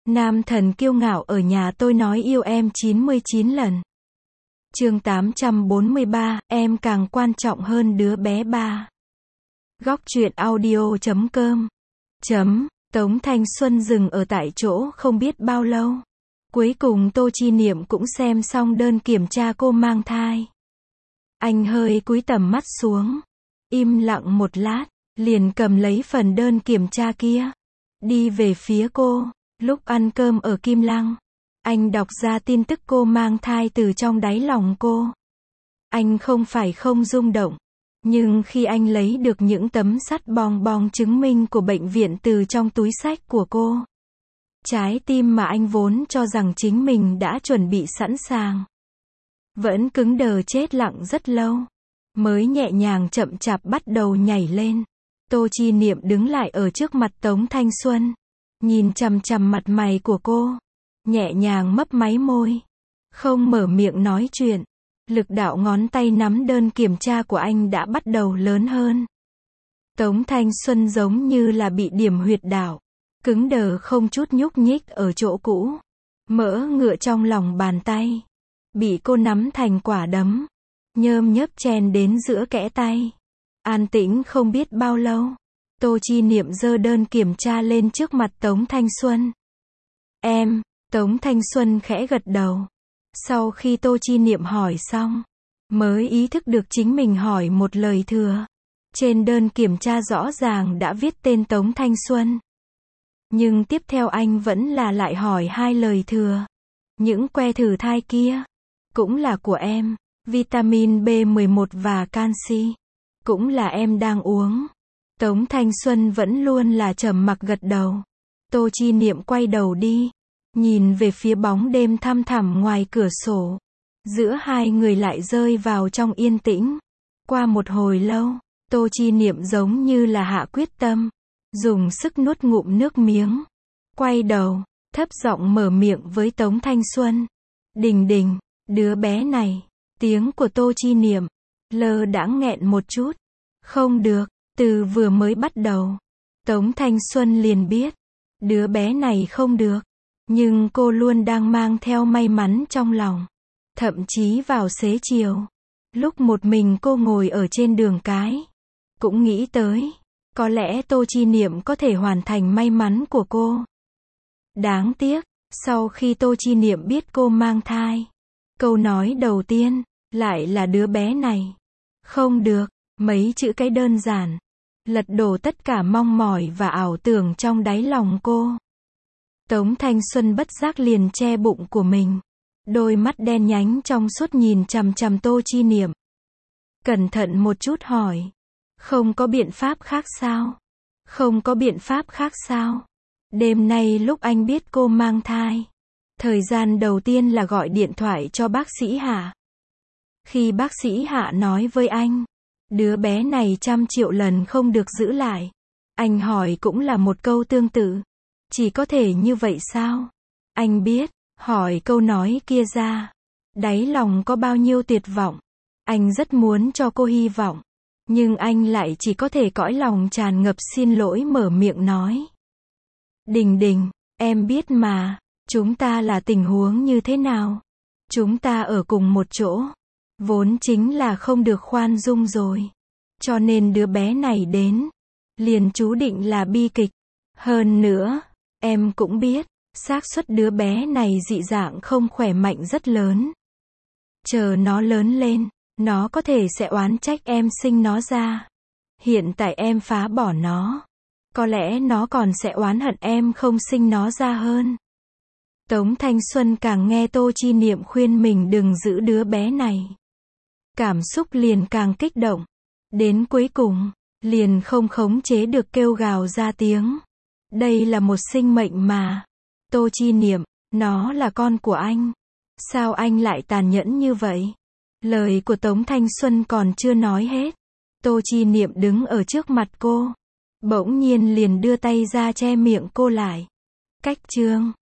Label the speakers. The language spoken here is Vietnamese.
Speaker 1: Nam thần kiêu ngạo ở nhà tôi nói yêu em 99 lần. Chương 843, em càng quan trọng hơn đứa bé ba. Góc truyện audio.com. Tống Thanh Xuân dừng ở tại chỗ không biết bao lâu. Cuối cùng Tô Chi Niệm cũng xem xong đơn kiểm tra cô mang thai. Anh hơi cúi tầm mắt xuống, im lặng một lát, liền cầm lấy phần đơn kiểm tra kia, đi về phía cô. Lúc ăn cơm ở Kim Lăng, anh đọc ra tin tức cô mang thai từ trong đáy lòng cô. Anh không phải không rung động, nhưng khi anh lấy được những tấm sắt bong bong chứng minh của bệnh viện từ trong túi xách của cô, trái tim mà anh vốn cho rằng chính mình đã chuẩn bị sẵn sàng, vẫn cứng đờ chết lặng rất lâu, mới nhẹ nhàng chậm chạp bắt đầu nhảy lên. Tô Chi Niệm đứng lại ở trước mặt Tống Thanh Xuân, nhìn chằm chằm mặt mày của cô, nhẹ nhàng mấp máy môi, không mở miệng nói chuyện. Lực đạo ngón tay nắm đơn kiểm tra của anh đã bắt đầu lớn hơn. Tống Thanh Xuân giống như là bị điểm huyệt đạo, cứng đờ không chút nhúc nhích ở chỗ cũ. Mỡ ngựa trong lòng bàn tay bị cô nắm thành quả đấm, nhơm nhớp chen đến giữa kẽ tay. An tĩnh không biết bao lâu, Tô Chi Niệm giơ đơn kiểm tra lên trước mặt Tống Thanh Xuân. Em, Tống Thanh Xuân khẽ gật đầu. Sau khi Tô Chi Niệm hỏi xong, mới ý thức được chính mình hỏi một lời thừa. Trên đơn kiểm tra rõ ràng đã viết tên Tống Thanh Xuân. Nhưng tiếp theo anh vẫn là lại hỏi hai lời thừa. Những que thử thai kia, cũng là của em. Vitamin B11 và canxi, cũng là em đang uống. Tống Thanh Xuân vẫn luôn là trầm mặc gật đầu. Tô Chi Niệm quay đầu đi, nhìn về phía bóng đêm thăm thẳm ngoài cửa sổ. Giữa hai người lại rơi vào trong yên tĩnh. Qua một hồi lâu, Tô Chi Niệm giống như là hạ quyết tâm, dùng sức nuốt ngụm nước miếng, quay đầu, thấp giọng mở miệng với Tống Thanh Xuân. Đình Đình, đứa bé này. Tiếng của Tô Chi Niệm lơ đãng nghẹn một chút. Không được, từ vừa mới bắt đầu, Tống Thanh Xuân liền biết, đứa bé này không được. Nhưng cô luôn đang mang theo may mắn trong lòng. Thậm chí vào xế chiều, lúc một mình cô ngồi ở trên đường cái, cũng nghĩ tới, có lẽ Tô Chi Niệm có thể hoàn thành may mắn của cô. Đáng tiếc, sau khi Tô Chi Niệm biết cô mang thai, câu nói đầu tiên lại là đứa bé này. Không được, mấy chữ cái đơn giản, lật đổ tất cả mong mỏi và ảo tưởng trong đáy lòng cô. Tống Thanh Xuân bất giác liền che bụng của mình, đôi mắt đen nhánh trong suốt nhìn chằm chằm Tô Chi Niệm. Cẩn thận một chút hỏi, không có biện pháp khác sao? Không có biện pháp khác sao? Đêm nay lúc anh biết cô mang thai, thời gian đầu tiên là gọi điện thoại cho bác sĩ Hạ. Khi bác sĩ Hạ nói với anh, đứa bé này 100 triệu lần không được giữ lại, anh hỏi cũng là một câu tương tự. Chỉ có thể như vậy sao? Anh biết, hỏi câu nói kia ra, đáy lòng có bao nhiêu tuyệt vọng. Anh rất muốn cho cô hy vọng, nhưng anh lại chỉ có thể cõi lòng tràn ngập xin lỗi mở miệng nói. Đình Đình, em biết mà, chúng ta là tình huống như thế nào? Chúng ta ở cùng một chỗ, vốn chính là không được khoan dung rồi. Cho nên đứa bé này đến, liền chú định là bi kịch. Hơn nữa, em cũng biết, xác suất đứa bé này dị dạng không khỏe mạnh rất lớn. Chờ nó lớn lên, nó có thể sẽ oán trách em sinh nó ra. Hiện tại em phá bỏ nó, có lẽ nó còn sẽ oán hận em không sinh nó ra hơn. Tống Thanh Xuân càng nghe Tô Chi Niệm khuyên mình đừng giữ đứa bé này, cảm xúc liền càng kích động. Đến cuối cùng, liền không khống chế được kêu gào ra tiếng. Đây là một sinh mệnh mà. Tô Chi Niệm, nó là con của anh. Sao anh lại tàn nhẫn như vậy? Lời của Tống Thanh Xuân còn chưa nói hết. Tô Chi Niệm đứng ở trước mặt cô, bỗng nhiên liền đưa tay ra che miệng cô lại. Cách chương